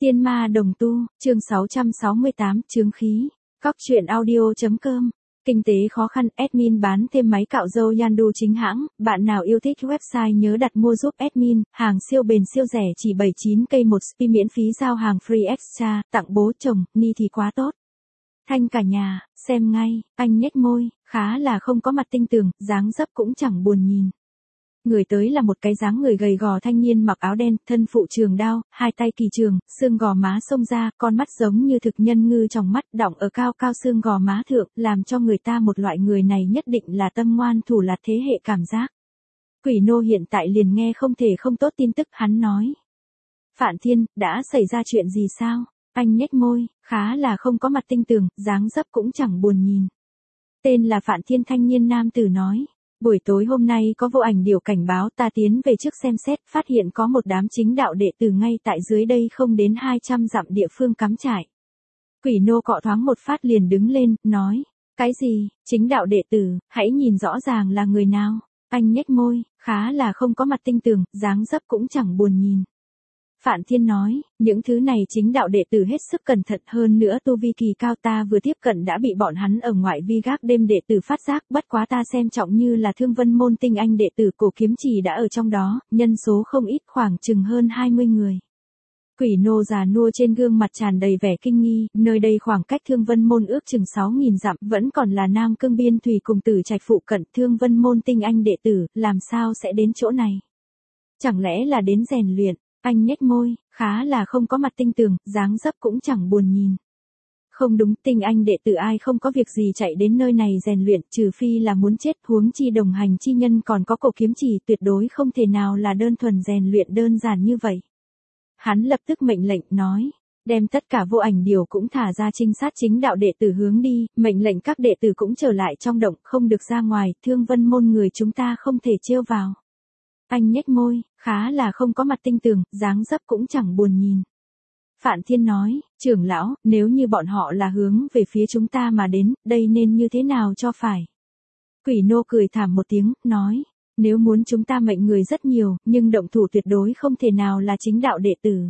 Tiên ma đồng tu, chương 668, chướng khí. Cóc truyện audio.com. Kinh tế khó khăn, admin bán thêm máy cạo râu Yandu chính hãng, bạn nào yêu thích website nhớ đặt mua giúp admin, hàng siêu bền siêu rẻ chỉ 79k một spi miễn phí giao hàng free extra, tặng bố chồng, ni thì quá tốt. Thanh cả nhà, xem ngay, anh nhếch môi, khá là không có mặt tinh tường, dáng dấp cũng chẳng buồn nhìn. Người tới là một cái dáng người gầy gò thanh niên mặc áo đen, thân phụ trường đao, hai tay kỳ trường, xương gò má xông ra, con mắt giống như thực nhân ngư trong mắt đọng ở cao cao xương gò má thượng, làm cho người ta một loại người này nhất định là tâm ngoan thủ lạt thế hệ cảm giác. Quỷ nô hiện tại liền nghe không thể không tốt tin tức, hắn nói. Phạn Thiên, đã xảy ra chuyện gì sao? Anh nhếch môi, khá là không có mặt tinh tường, dáng dấp cũng chẳng buồn nhìn. Tên là Phạn Thiên thanh niên nam tử nói. Buổi tối hôm nay có vô ảnh điều cảnh báo, ta tiến về trước xem xét, phát hiện có một đám chính đạo đệ tử ngay tại dưới đây không đến 200 dặm địa phương cắm trại. Quỷ nô cọ thoáng một phát liền đứng lên, nói, cái gì, chính đạo đệ tử, hãy nhìn rõ ràng là người nào. Anh nhếch môi, khá là không có mặt tinh tường, dáng dấp cũng chẳng buồn nhìn. Phạn Thiên nói, những thứ này chính đạo đệ tử hết sức cẩn thận, hơn nữa tu vi kỳ cao, ta vừa tiếp cận đã bị bọn hắn ở ngoại vi gác đêm đệ tử phát giác, bất quá ta xem trọng như là Thương Vân môn tinh anh đệ tử Cổ Kiếm Trì đã ở trong đó, nhân số không ít, khoảng chừng hơn 20 người. Quỷ nô già nua trên gương mặt tràn đầy vẻ kinh nghi, nơi đây khoảng cách Thương Vân môn ước chừng 6.000 dặm, vẫn còn là Nam Cương biên thủy cùng Tử Trạch phụ cận, Thương Vân môn tinh anh đệ tử, làm sao sẽ đến chỗ này? Chẳng lẽ là đến rèn luyện? Anh nhếch môi, khá là không có mặt tinh tường, dáng dấp cũng chẳng buồn nhìn. Không đúng, tinh anh đệ tử ai không có việc gì chạy đến nơi này rèn luyện, trừ phi là muốn chết, huống chi đồng hành chi nhân còn có Cổ Kiếm Trì, tuyệt đối không thể nào là đơn thuần rèn luyện đơn giản như vậy. Hắn lập tức mệnh lệnh, nói, đem tất cả vô ảnh điều cũng thả ra trinh sát chính đạo đệ tử hướng đi, mệnh lệnh các đệ tử cũng trở lại trong động, không được ra ngoài, Thương Vân môn người chúng ta không thể trêu vào. Anh nhếch môi, khá là không có mặt tinh tường, dáng dấp cũng chẳng buồn nhìn. Phạn Thiên nói, trưởng lão, nếu như bọn họ là hướng về phía chúng ta mà đến, đây nên như thế nào cho phải? Quỷ nô cười thảm một tiếng, nói, nếu muốn chúng ta mệnh người rất nhiều, nhưng động thủ tuyệt đối không thể nào là chính đạo đệ tử.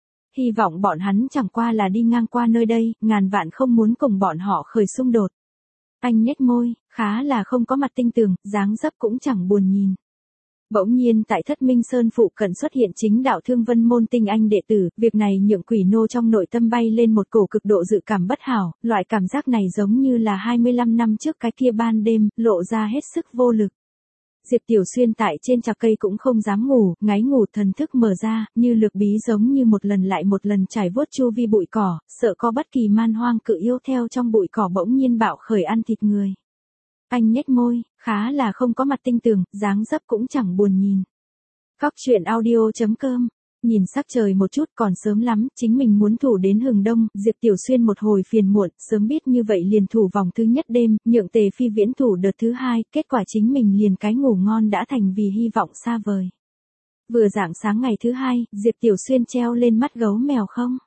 Hy vọng bọn hắn chẳng qua là đi ngang qua nơi đây, ngàn vạn không muốn cùng bọn họ khởi xung đột. Anh nhếch môi, khá là không có mặt tinh tường, dáng dấp cũng chẳng buồn nhìn. Bỗng nhiên tại Thất Minh Sơn phụ cận xuất hiện chính đạo Thương Vân môn tinh anh đệ tử, việc này nhượng quỷ nô trong nội tâm bay lên một cổ cực độ dự cảm bất hảo, loại cảm giác này giống như là 25 năm trước cái kia ban đêm, lộ ra hết sức vô lực. Diệp Tiểu Xuyên tại trên chạc cây cũng không dám ngủ, ngáy ngủ, thần thức mở ra, như lược bí giống như một lần lại một lần trải vuốt chu vi bụi cỏ, sợ có bất kỳ man hoang cự yêu theo trong bụi cỏ bỗng nhiên bạo khởi ăn thịt người. Anh nhếch môi, khá là không có mặt tinh tường, dáng dấp cũng chẳng buồn nhìn. Cóc truyện audio.com. Nhìn sắc trời một chút, còn sớm lắm, chính mình muốn thủ đến hừng đông, Diệp Tiểu Xuyên một hồi phiền muộn, sớm biết như vậy liền thủ vòng thứ nhất đêm, nhượng Tề Phi Viễn thủ đợt thứ hai, kết quả chính mình liền cái ngủ ngon đã thành vì hy vọng xa vời. Vừa rạng sáng ngày thứ hai, Diệp Tiểu Xuyên treo lên mắt gấu mèo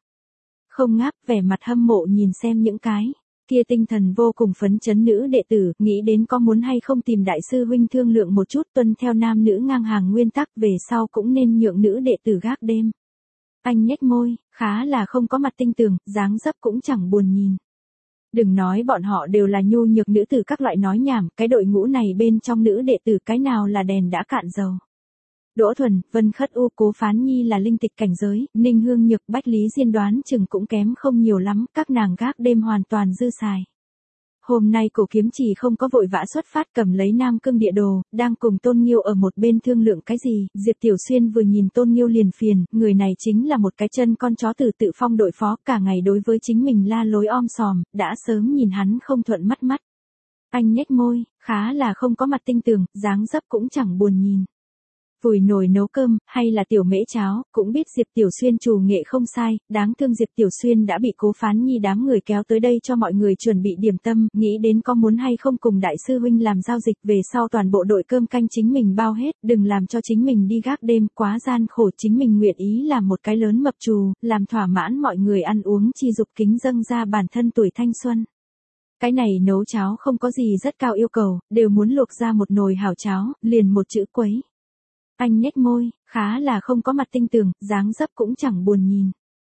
không ngáp, vẻ mặt hâm mộ nhìn xem những cái kia tinh thần vô cùng phấn chấn nữ đệ tử, nghĩ đến có muốn hay không tìm đại sư huynh thương lượng một chút, tuân theo nam nữ ngang hàng nguyên tắc, về sau cũng nên nhượng nữ đệ tử gác đêm. Anh nhếch môi, khá là không có mặt tinh tường, dáng dấp cũng chẳng buồn nhìn. Đừng nói bọn họ đều là nhu nhược nữ tử các loại nói nhảm, cái đội ngũ này bên trong nữ đệ tử cái nào là đèn đã cạn dầu. Đỗ Thuần, Vân Khất U, Cố Phán Nhi là linh tịch cảnh giới, Ninh Hương Nhược, Bách Lý Diên đoán chừng cũng kém không nhiều lắm, các nàng gác đêm hoàn toàn dư xài. Hôm nay Cổ Kiếm Trì không có vội vã xuất phát, cầm lấy Nam Cương địa đồ, đang cùng Tôn Nghiêu ở một bên thương lượng cái gì, Diệp Tiểu Xuyên vừa nhìn Tôn Nghiêu liền phiền, người này chính là một cái chân con chó từ Tự Phong đội phó, cả ngày đối với chính mình la lối om sòm, đã sớm nhìn hắn không thuận mắt. Anh nhếch môi, khá là không có mặt tinh tường, dáng dấp cũng chẳng buồn nhìn. Vùi nồi nấu cơm, hay là tiểu mễ cháo, cũng biết Diệp Tiểu Xuyên trù nghệ không sai, đáng thương Diệp Tiểu Xuyên đã bị Cố Phán Nhi đám người kéo tới đây cho mọi người chuẩn bị điểm tâm, nghĩ đến có muốn hay không cùng đại sư huynh làm giao dịch, về sau toàn bộ đội cơm canh chính mình bao hết, đừng làm cho chính mình đi gác đêm, quá gian khổ, chính mình nguyện ý làm một cái lớn mập trù, làm thỏa mãn mọi người ăn uống chi dục kính dâng ra bản thân tuổi thanh xuân. Cái này nấu cháo không có gì rất cao yêu cầu, đều muốn luộc ra một nồi hảo cháo, liền một chữ quấy. Anh nhếch môi, khá là không có mặt tinh tường, dáng dấp cũng chẳng buồn nhìn.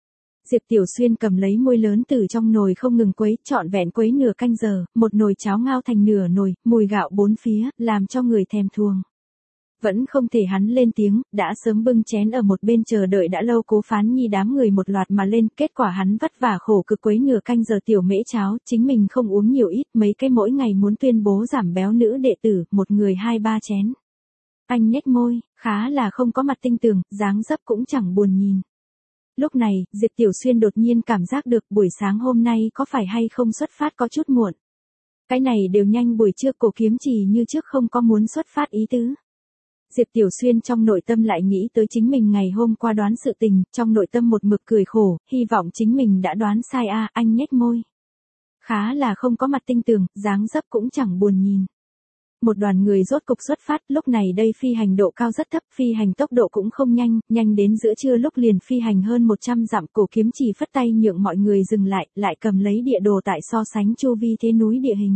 Diệp Tiểu Xuyên cầm lấy muôi lớn từ trong nồi không ngừng quấy, trọn vẹn quấy nửa canh giờ, một nồi cháo ngao thành nửa nồi, mùi gạo bốn phía, làm cho người thèm thuồng. Vẫn không thể hắn lên tiếng, đã sớm bưng chén ở một bên chờ đợi đã lâu Cố Phán Nhi đám người một loạt mà lên, kết quả hắn vất vả khổ cực quấy nửa canh giờ tiểu mễ cháo, chính mình không uống nhiều ít, mấy cái mỗi ngày muốn tuyên bố giảm béo nữ đệ tử, một người 2-3 chén. Anh nhếch môi, khá là không có mặt tinh tường, dáng dấp cũng chẳng buồn nhìn. Lúc này, Diệp Tiểu Xuyên đột nhiên cảm giác được buổi sáng hôm nay có phải hay không xuất phát có chút muộn. Cái này đều nhanh buổi trưa, Cổ Kiếm Trì như trước không có muốn xuất phát ý tứ. Diệp Tiểu Xuyên trong nội tâm lại nghĩ tới chính mình ngày hôm qua đoán sự tình, trong nội tâm một mực cười khổ, hy vọng chính mình đã đoán sai anh nhếch môi. Khá là không có mặt tinh tường, dáng dấp cũng chẳng buồn nhìn. Một đoàn người rốt cục xuất phát, lúc này đây phi hành độ cao rất thấp, phi hành tốc độ cũng không nhanh, nhanh đến giữa trưa lúc liền phi hành hơn 100 dặm. Cổ Kiếm Trì phất tay nhượng mọi người dừng lại cầm lấy địa đồ tại so sánh chu vi thế núi địa hình.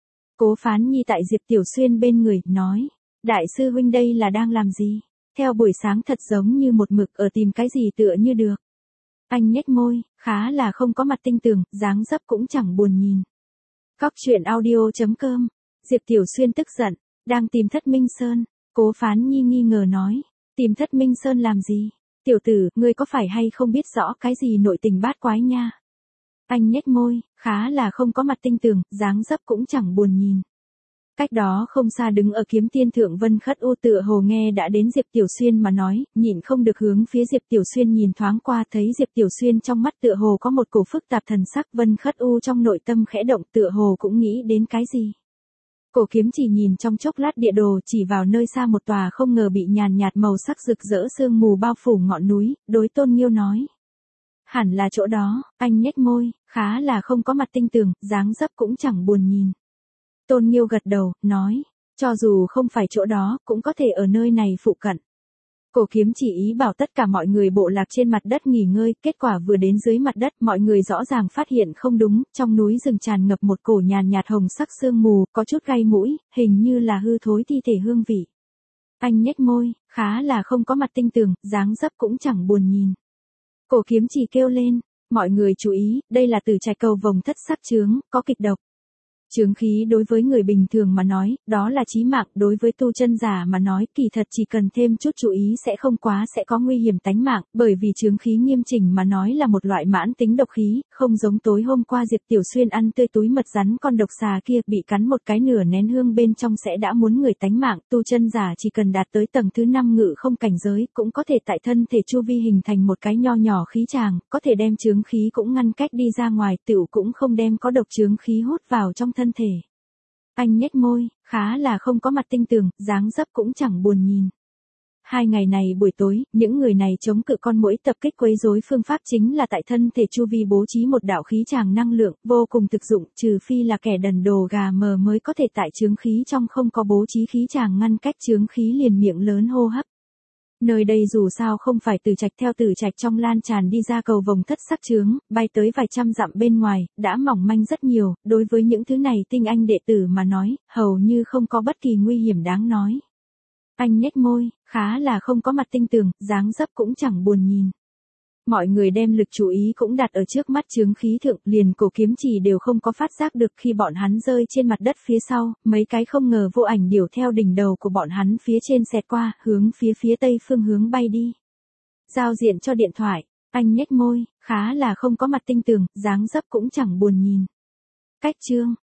Cố Phán Nhi tại Diệp Tiểu Xuyên bên người, nói, đại sư huynh đây là đang làm gì? Theo buổi sáng thật giống như một mực ở tìm cái gì tựa như được. Anh nhếch môi, khá là không có mặt tinh tường, dáng dấp cũng chẳng buồn nhìn. Cóc truyện audio.com. Diệp Tiểu Xuyên tức giận, đang tìm Thất Minh Sơn. Cố Phán Nhi nghi ngờ nói, tìm Thất Minh Sơn làm gì? Tiểu tử, ngươi có phải hay không biết rõ cái gì nội tình bát quái nha? Anh nhếch môi, khá là không có mặt tinh tường, dáng dấp cũng chẳng buồn nhìn. Cách đó không xa đứng ở Kiếm Tiên Thượng Vân Khất U tựa hồ nghe đã đến Diệp Tiểu Xuyên mà nói, nhịn không được hướng phía Diệp Tiểu Xuyên nhìn thoáng qua, thấy Diệp Tiểu Xuyên trong mắt tựa hồ có một cổ phức tạp thần sắc. Vân Khất U trong nội tâm khẽ động, tựa hồ cũng nghĩ đến cái gì. Cổ Kiếm Chỉ nhìn trong chốc lát địa đồ, chỉ vào nơi xa một tòa không ngờ bị nhàn nhạt màu sắc rực rỡ sương mù bao phủ ngọn núi, đối Tôn Nghiêu nói. Hẳn là chỗ đó. Anh nhếch môi, khá là không có mặt tinh tường, dáng dấp cũng chẳng buồn nhìn. Tôn Nghiêu gật đầu, nói, cho dù không phải chỗ đó, cũng có thể ở nơi này phụ cận. Cổ Kiếm Chỉ ý bảo tất cả mọi người bộ lạc trên mặt đất nghỉ ngơi, kết quả vừa đến dưới mặt đất, mọi người rõ ràng phát hiện không đúng, trong núi rừng tràn ngập một cổ nhàn nhạt hồng sắc sương mù, có chút gai mũi, hình như là hư thối thi thể hương vị. Anh nhếch môi, khá là không có mặt tinh tường, dáng dấp cũng chẳng buồn nhìn. Cổ Kiếm Chỉ kêu lên, mọi người chú ý, đây là Tử Trạch Cầu Vồng thất sắc chướng, có kịch độc. Chướng khí đối với người bình thường mà nói, đó là chí mạng, đối với tu chân giả mà nói, kỳ thật chỉ cần thêm chút chú ý sẽ không quá sẽ có nguy hiểm tánh mạng, bởi vì chướng khí nghiêm chỉnh mà nói là một loại mãn tính độc khí, không giống tối hôm qua Diệp Tiểu Xuyên ăn tươi túi mật rắn con độc xà kia, bị cắn một cái nửa nén hương bên trong sẽ đã muốn người tánh mạng. Tu chân giả chỉ cần đạt tới tầng thứ 5 ngự không cảnh giới, cũng có thể tại thân thể chu vi hình thành một cái nho nhỏ khí tràng, có thể đem chướng khí cũng ngăn cách đi ra ngoài, tựu cũng không đem có độc chướng khí hút vào trong thân thể. Anh nhếch môi, khá là không có mặt tinh tường, dáng dấp cũng chẳng buồn nhìn. 2 ngày này buổi tối, những người này chống cự con muỗi tập kích quấy rối phương pháp chính là tại thân thể chu vi bố trí một đạo khí tràng năng lượng, vô cùng thực dụng, trừ phi là kẻ đần đồ gà mờ mới có thể tại chướng khí trong không có bố trí khí tràng ngăn cách chướng khí liền miệng lớn hô hấp. Nơi đây dù sao không phải Tử Trạch, theo Tử Trạch trong lan tràn đi ra cầu vồng thất sắc chướng, bay tới vài trăm dặm bên ngoài, đã mỏng manh rất nhiều, đối với những thứ này tinh anh đệ tử mà nói, hầu như không có bất kỳ nguy hiểm đáng nói. Anh nhếch môi, khá là không có mặt tinh tường, dáng dấp cũng chẳng buồn nhìn. Mọi người đem lực chú ý cũng đặt ở trước mắt chướng khí thượng, liền Cổ Kiếm Chỉ đều không có phát giác được khi bọn hắn rơi trên mặt đất phía sau, mấy cái không ngờ vô ảnh điểu theo đỉnh đầu của bọn hắn phía trên xẹt qua, hướng phía tây phương hướng bay đi. Giao diện cho điện thoại, anh nhếch môi, khá là không có mặt tinh tường, dáng dấp cũng chẳng buồn nhìn. Cách chương